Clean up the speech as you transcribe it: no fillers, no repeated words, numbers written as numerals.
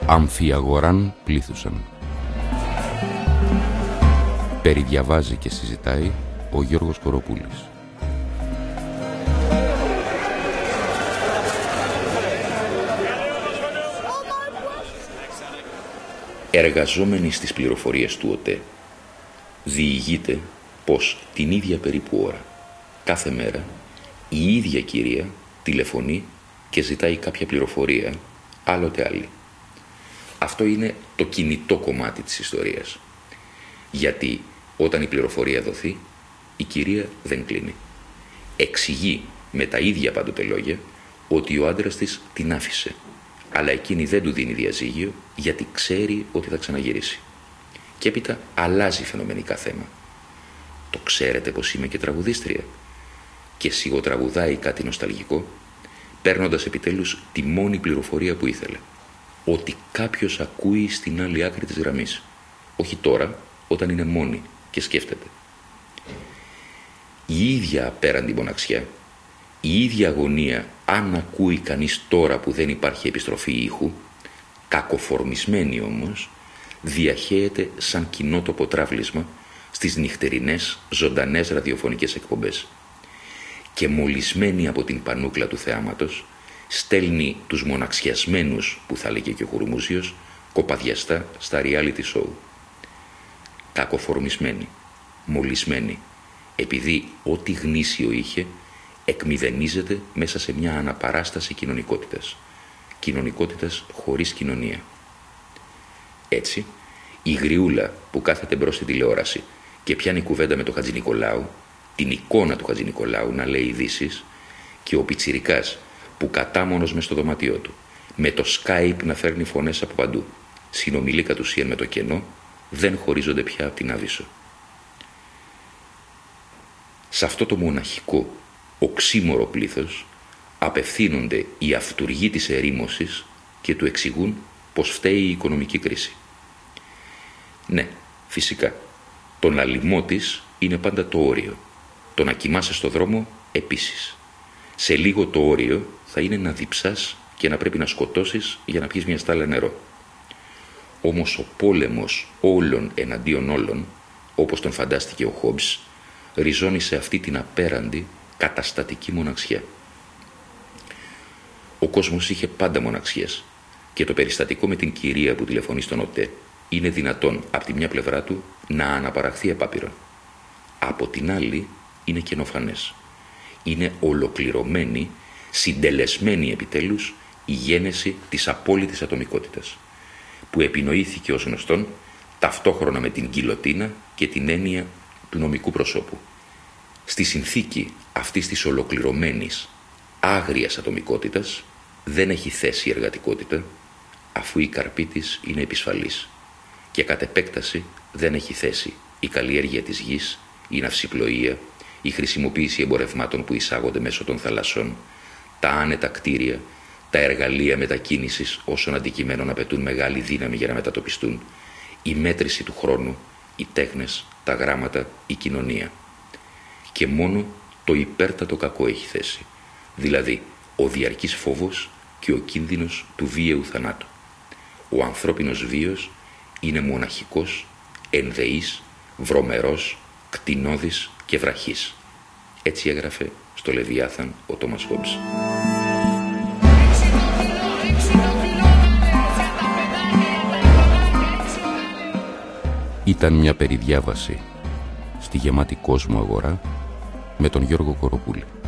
Αμφιαγοράν πλήθουσαν. Περιδιαβάζει και συζητάει ο Γιώργος Κοροπούλης. Εργαζόμενοι στις πληροφορίες του ΟΤΕ, διηγείται πως την ίδια περίπου ώρα, κάθε μέρα, η ίδια κυρία τηλεφωνεί και ζητάει κάποια πληροφορία, άλλοτε άλλη. Αυτό είναι το κινητό κομμάτι της ιστορίας. Γιατί όταν η πληροφορία δοθεί, η κυρία δεν κλείνει. Εξηγεί με τα ίδια πάντοτε λόγια ότι ο άντρας της την άφησε, αλλά εκείνη δεν του δίνει διαζύγιο γιατί ξέρει ότι θα ξαναγυρίσει. Και έπειτα αλλάζει φαινομενικά θέμα. Το ξέρετε πως είμαι και τραγουδίστρια? Και σιγοτραγουδάει κάτι νοσταλγικό, παίρνοντας επιτέλους τη μόνη πληροφορία που ήθελε. Ότι κάποιος ακούει στην άλλη άκρη της γραμμής. Όχι τώρα, όταν είναι μόνη και σκέφτεται. Η ίδια απέραντη μοναξιά, η ίδια αγωνία αν ακούει κανείς τώρα που δεν υπάρχει επιστροφή ήχου, κακοφορμισμένη όμως, διαχέεται σαν κοινότοπο τράβλισμα στις νυχτερινές ζωντανές ραδιοφωνικές εκπομπές. Και μολυσμένη από την πανούκλα του θεάματος, στέλνει τους μοναξιασμένους, που θα λέγε και ο Χουρμούσιος, κοπαδιαστά στα reality show. Κακοφορμισμένη, μολυσμένη, επειδή ό,τι γνήσιο είχε εκμηδενίζεται μέσα σε μια αναπαράσταση κοινωνικότητας. Κοινωνικότητας χωρίς κοινωνία. Έτσι, η γριούλα που κάθεται μπρος στην τηλεόραση και πιάνει κουβέντα με τον Χατζηνικολάου, την εικόνα του Χατζηνικολάου να λέει ειδήσεις, και ο πιτσιρικάς που κατάμονος μες στο δωμάτιό του, με το Skype να φέρνει φωνές από παντού, συνομιλεί κατ' ουσίαν με το κενό, δεν χωρίζονται πια από την Άβυσσο. Σε αυτό το μοναχικό, οξύμορο πλήθος απευθύνονται οι αυτουργοί της ερήμωσης και του εξηγούν πως φταίει η οικονομική κρίση. Ναι, φυσικά, το να λιμώτης είναι πάντα το όριο. Το να κοιμάσαι στο δρόμο επίσης. Σε λίγο το όριο θα είναι να διψάς και να πρέπει να σκοτώσεις για να πιεις μια στάλα νερό. Όμως ο πόλεμος όλων εναντίον όλων, όπως τον φαντάστηκε ο Χόμπς, ριζώνει σε αυτή την απέραντη καταστατική μοναξιά. Ο κόσμος είχε πάντα μοναξιές και το περιστατικό με την κυρία που τηλεφωνεί στον ΟΤΕ είναι δυνατόν από τη μια πλευρά του να αναπαραχθεί επάπειρον. Από την άλλη είναι καινοφανές. Είναι ολοκληρωμένη, συντελεσμένη επιτέλους η γένεση της απόλυτης ατομικότητας, που επινοήθηκε ως γνωστόν ταυτόχρονα με την γκιλοτίνα και την έννοια του νομικού προσώπου. Στη συνθήκη αυτής της ολοκληρωμένης, άγριας ατομικότητας δεν έχει θέση η εργατικότητα, αφού η καρπή της είναι επισφαλής, και κατ' επέκταση δεν έχει θέση η καλλιέργεια της γης, η ναυσιπλοεία, η χρησιμοποίηση εμπορευμάτων που εισάγονται μέσω των θαλασσών, τα άνετα κτίρια, τα εργαλεία μετακίνησης όσων αντικειμένων απαιτούν μεγάλη δύναμη για να μετατοπιστούν, η μέτρηση του χρόνου, οι τέχνες, τα γράμματα, η κοινωνία. Και μόνο το υπέρτατο κακό έχει θέση, δηλαδή ο διαρκής φόβος και ο κίνδυνος του βίαιου θανάτου. Ο ανθρώπινος βίος είναι μοναχικός, ενδεής, βρωμερός, κτηνώδης και βραχής. Έτσι έγραφε στο Λεβιάθαν ο Τόμας Χόμπς. Ήταν μια περιδιάβαση στη γεμάτη κόσμο αγορά με τον Γιώργο Κοροπούλη.